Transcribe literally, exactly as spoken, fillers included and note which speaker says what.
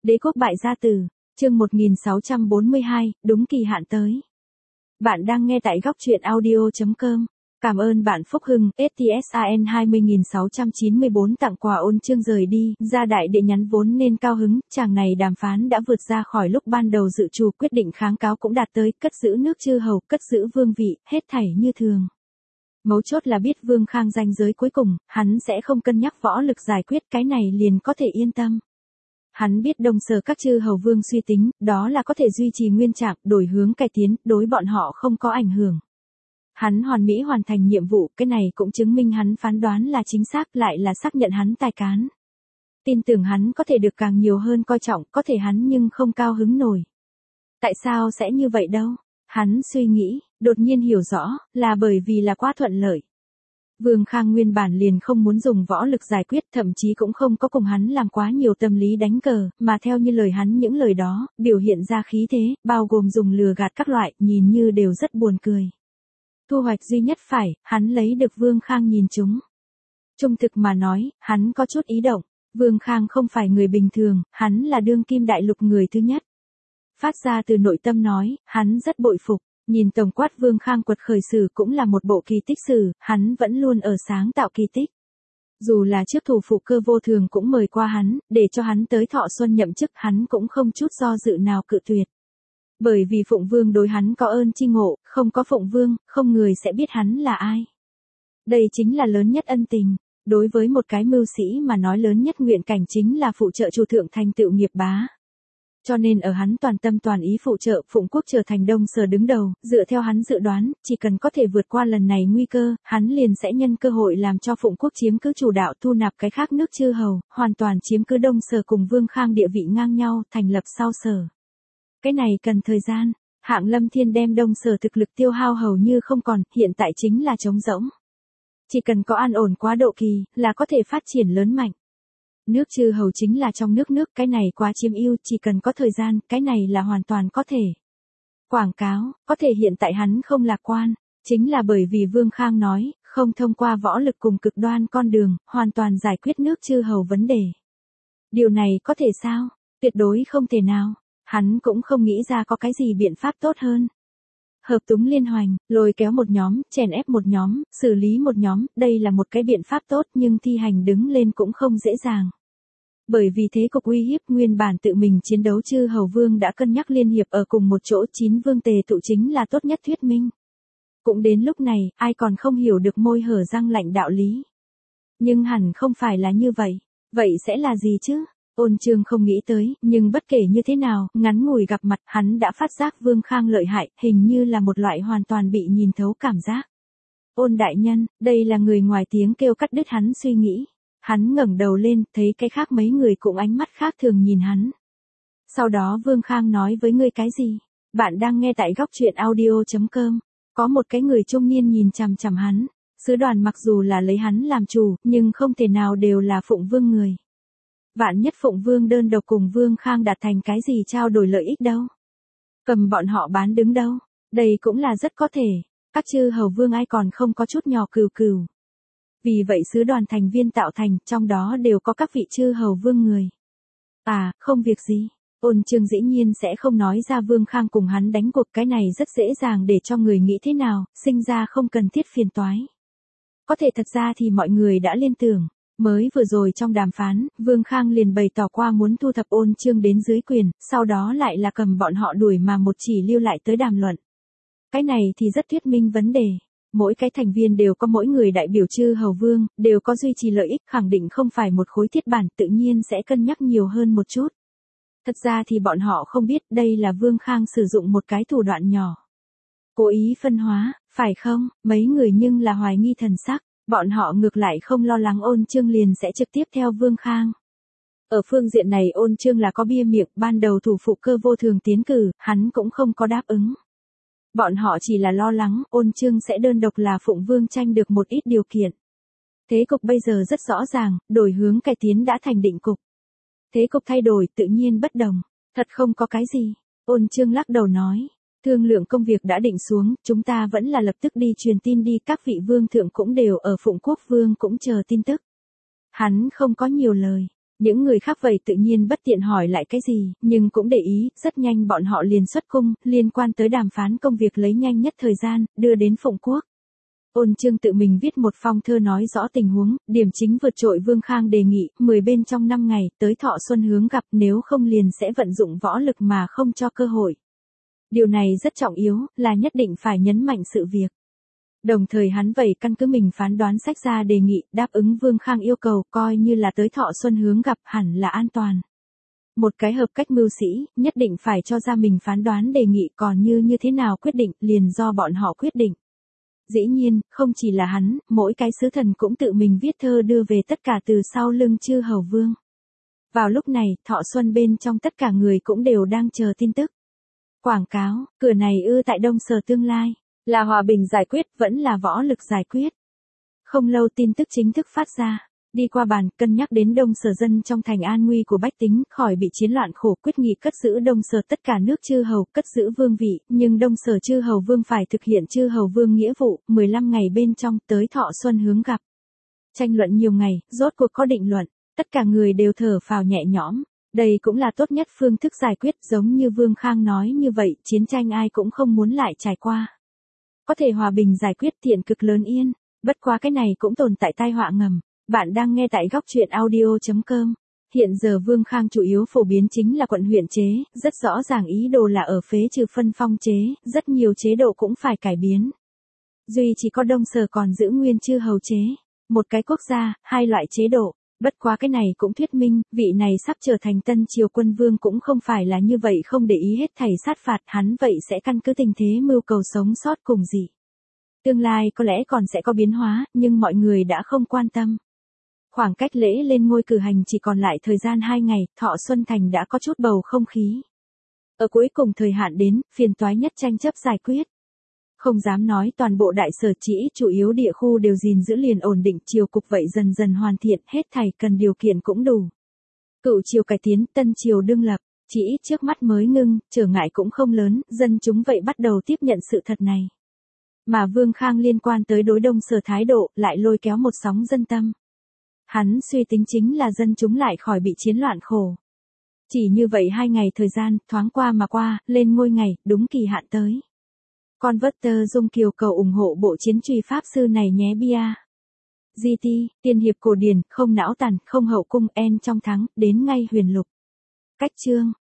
Speaker 1: Đế quốc bại gia tử, chương một nghìn sáu trăm bốn mươi hai, đúng kỳ hạn tới. Bạn đang nghe tại góc truyện audio chấm com. Cảm ơn bạn Phúc Hưng, ét tê ét a en hai mươi nghìn sáu trăm chín mươi bốn tặng quà ôn chương rời đi, gia đại đệ nhắn vốn nên cao hứng, chàng này đàm phán đã vượt ra khỏi lúc ban đầu dự trù, quyết định kháng cáo cũng đạt tới, cất giữ nước chư hầu, cất giữ vương vị, hết thảy như thường. Mấu chốt là biết Vương Khang ranh giới cuối cùng, hắn sẽ không cân nhắc võ lực giải quyết, cái này liền có thể yên tâm. Hắn biết Đông Sở các chư hầu vương suy tính, đó là có thể duy trì nguyên trạng, đổi hướng cải tiến, đối bọn họ không có ảnh hưởng. Hắn hoàn mỹ hoàn thành nhiệm vụ, cái này cũng chứng minh hắn phán đoán là chính xác, lại là xác nhận hắn tài cán. Tin tưởng hắn có thể được càng nhiều hơn coi trọng, có thể hắn nhưng không cao hứng nổi. Tại sao sẽ như vậy đâu? Hắn suy nghĩ, đột nhiên hiểu rõ, là bởi vì là quá thuận lợi. Vương Khang nguyên bản liền không muốn dùng võ lực giải quyết, thậm chí cũng không có cùng hắn làm quá nhiều tâm lý đánh cờ, mà theo như lời hắn những lời đó, biểu hiện ra khí thế, bao gồm dùng lừa gạt các loại, nhìn như đều rất buồn cười. Thu hoạch duy nhất phải, hắn lấy được Vương Khang nhìn chúng. Trung thực mà nói, hắn có chút ý động, Vương Khang không phải người bình thường, hắn là đương kim đại lục người thứ nhất. Phát ra từ nội tâm nói, hắn rất bội phục. Nhìn tổng quát Vương Khang quật khởi sử cũng là một bộ kỳ tích sử, hắn vẫn luôn ở sáng tạo kỳ tích. Dù là trước thủ phụ Cơ Vô Thường cũng mời qua hắn, để cho hắn tới Thọ Xuân nhậm chức, hắn cũng không chút do dự nào cự tuyệt. Bởi vì Phụng Vương đối hắn có ơn chi ngộ, không có Phụng Vương, không người sẽ biết hắn là ai. Đây chính là lớn nhất ân tình. Đối với một cái mưu sĩ mà nói, lớn nhất nguyện cảnh chính là phụ trợ Chu thượng thành tựu nghiệp bá. Cho nên ở hắn toàn tâm toàn ý phụ trợ Phụng quốc trở thành Đông Sở đứng đầu, dựa theo hắn dự đoán, chỉ cần có thể vượt qua lần này nguy cơ, hắn liền sẽ nhân cơ hội làm cho Phụng quốc chiếm cứ chủ đạo, thu nạp cái khác nước chư hầu, hoàn toàn chiếm cứ Đông Sở cùng Vương Khang địa vị ngang nhau, thành lập sau Sở. Cái này cần thời gian, Hạng Lâm Thiên đem Đông Sở thực lực tiêu hao hầu như không còn, hiện tại chính là trống rỗng. Chỉ cần có an ổn quá độ kỳ, là có thể phát triển lớn mạnh. Nước chư hầu chính là trong nước nước, cái này quá chiếm ưu, chỉ cần có thời gian, cái này là hoàn toàn có thể. Quảng cáo, có thể hiện tại hắn không lạc quan, chính là bởi vì Vương Khang nói, không thông qua võ lực cùng cực đoan con đường, hoàn toàn giải quyết nước chư hầu vấn đề. Điều này có thể sao? Tuyệt đối không thể nào, hắn cũng không nghĩ ra có cái gì biện pháp tốt hơn. Hợp túng liên hoành, lôi kéo một nhóm, chèn ép một nhóm, xử lý một nhóm, đây là một cái biện pháp tốt nhưng thi hành đứng lên cũng không dễ dàng. Bởi vì thế cục uy hiếp, nguyên bản tự mình chiến đấu chư hầu vương đã cân nhắc liên hiệp ở cùng một chỗ, chín vương tề tụ chính là tốt nhất thuyết minh. Cũng đến lúc này, ai còn không hiểu được môi hở răng lạnh đạo lý. Nhưng hẳn không phải là như vậy, vậy sẽ là gì chứ? Ôn Chương không nghĩ tới, nhưng bất kể như thế nào, ngắn ngủi gặp mặt, hắn đã phát giác Vương Khang lợi hại, hình như là một loại hoàn toàn bị nhìn thấu cảm giác. Ôn đại nhân, đây là người ngoài tiếng kêu cắt đứt hắn suy nghĩ. Hắn ngẩng đầu lên, thấy cái khác mấy người cũng ánh mắt khác thường nhìn hắn. Sau đó Vương Khang nói với ngươi cái gì? Bạn đang nghe tại góc truyện audio chấm com. Có một cái người trung niên nhìn chằm chằm hắn. Sứ đoàn mặc dù là lấy hắn làm chủ, nhưng không thể nào đều là Phụng Vương người. Vạn nhất Phụng Vương đơn độc cùng Vương Khang đạt thành cái gì trao đổi lợi ích đâu. Cầm bọn họ bán đứng đâu. Đây cũng là rất có thể. Các chư hầu vương ai còn không có chút nhỏ cừu cừu. Vì vậy sứ đoàn thành viên tạo thành, trong đó đều có các vị chư hầu vương người. À, không việc gì. Ôn Chương dĩ nhiên sẽ không nói ra Vương Khang cùng hắn đánh cuộc, cái này rất dễ dàng để cho người nghĩ thế nào, sinh ra không cần thiết phiền toái. Có thể thật ra thì mọi người đã liên tưởng. Mới vừa rồi trong đàm phán, Vương Khang liền bày tỏ qua muốn thu thập Ôn Chương đến dưới quyền, sau đó lại là cầm bọn họ đuổi mà một chỉ lưu lại tới đàm luận. Cái này thì rất thuyết minh vấn đề. Mỗi cái thành viên đều có mỗi người đại biểu chư hầu vương, đều có duy trì lợi ích, khẳng định không phải một khối thiết bản, tự nhiên sẽ cân nhắc nhiều hơn một chút. Thật ra thì bọn họ không biết đây là Vương Khang sử dụng một cái thủ đoạn nhỏ. Cố ý phân hóa, phải không? Mấy người nhưng là hoài nghi thần sắc, bọn họ ngược lại không lo lắng Ôn Chương liền sẽ trực tiếp theo Vương Khang. Ở phương diện này Ôn Chương là có bia miệng, ban đầu thủ phụ Cơ Vô Thường tiến cử, hắn cũng không có đáp ứng. Bọn họ chỉ là lo lắng, Ôn Chương sẽ đơn độc là Phụng Vương tranh được một ít điều kiện. Thế cục bây giờ rất rõ ràng, đổi hướng cải tiến đã thành định cục. Thế cục thay đổi tự nhiên bất đồng, thật không có cái gì. Ôn Chương lắc đầu nói, thương lượng công việc đã định xuống, chúng ta vẫn là lập tức đi truyền tin đi, các vị vương thượng cũng đều ở Phụng Quốc Vương cũng chờ tin tức. Hắn không có nhiều lời, Những người khác vậy tự nhiên bất tiện hỏi lại cái gì, nhưng cũng để ý, rất nhanh bọn họ liền xuất cung, liên quan tới đàm phán công việc lấy nhanh nhất thời gian, đưa đến Phụng Quốc. Ôn Chương tự mình viết một phong thơ nói rõ tình huống, điểm chính vượt trội Vương Khang đề nghị, mười bên trong năm ngày, tới Thọ Xuân hướng gặp, nếu không liền sẽ vận dụng võ lực mà không cho cơ hội. Điều này rất trọng yếu, là nhất định phải nhấn mạnh sự việc. Đồng thời hắn vậy căn cứ mình phán đoán sách ra đề nghị, đáp ứng Vương Khang yêu cầu, coi như là tới Thọ Xuân hướng gặp hẳn là an toàn. Một cái hợp cách mưu sĩ, nhất định phải cho ra mình phán đoán đề nghị, còn như như thế nào quyết định, liền do bọn họ quyết định. Dĩ nhiên, không chỉ là hắn, mỗi cái sứ thần cũng tự mình viết thơ đưa về tất cả từ sau lưng chư hầu vương. Vào lúc này, Thọ Xuân bên trong tất cả người cũng đều đang chờ tin tức. Quảng cáo, cửa này ư tại Đông Sở tương lai, là hòa bình giải quyết, vẫn là võ lực giải quyết. Không lâu tin tức chính thức phát ra, đi qua bàn, cân nhắc đến Đông Sở dân trong thành an nguy của bách tính, khỏi bị chiến loạn khổ, quyết nghị cất giữ Đông Sở tất cả nước chư hầu, cất giữ vương vị, nhưng Đông Sở chư hầu vương phải thực hiện chư hầu vương nghĩa vụ, mười lăm ngày bên trong, tới Thọ Xuân hướng gặp. Tranh luận nhiều ngày, rốt cuộc có định luận, tất cả người đều thở phào nhẹ nhõm. Đây cũng là tốt nhất phương thức giải quyết, giống như Vương Khang nói như vậy, chiến tranh ai cũng không muốn lại trải qua. Có thể hòa bình giải quyết thiện cực lớn yên, bất quá cái này cũng tồn tại tai họa ngầm. Bạn đang nghe tại góc truyện audio chấm com. Hiện giờ Vương Khang chủ yếu phổ biến chính là quận huyện chế, rất rõ ràng ý đồ là ở phế trừ phân phong chế, rất nhiều chế độ cũng phải cải biến. Duy chỉ có Đông Sở còn giữ nguyên chư hầu chế, một cái quốc gia, hai loại chế độ. Bất quá cái này cũng thuyết minh, vị này sắp trở thành tân triều quân vương cũng không phải là như vậy không để ý hết thảy sát phạt, hắn vậy sẽ căn cứ tình thế mưu cầu sống sót cùng gì. Tương lai có lẽ còn sẽ có biến hóa, nhưng mọi người đã không quan tâm. Khoảng cách lễ lên ngôi cử hành chỉ còn lại thời gian hai ngày, Thọ Xuân Thành đã có chút bầu không khí. Ở cuối cùng thời hạn đến, phiền toái nhất tranh chấp giải quyết. Không dám nói toàn bộ đại sở, chỉ chủ yếu địa khu đều gìn giữ liền ổn định, triều cục vậy dần dần hoàn thiện, hết thảy cần điều kiện cũng đủ. Cựu triều cải tiến, tân triều đương lập, chỉ ít trước mắt mới ngưng, trở ngại cũng không lớn, dân chúng vậy bắt đầu tiếp nhận sự thật này. Mà Vương Khang liên quan tới đối Đông Sở thái độ, lại lôi kéo một sóng dân tâm. Hắn suy tính chính là dân chúng lại khỏi bị chiến loạn khổ. Chỉ như vậy hai ngày thời gian, thoáng qua mà qua, lên ngôi ngày, đúng kỳ hạn tới. Converter Dung Kiều cầu ủng hộ bộ chiến truy pháp sư này nhé bia. giê tê, tiên hiệp cổ điển, không não tàn, không hậu cung, en trong thắng, đến ngay huyền lục. Cách chương.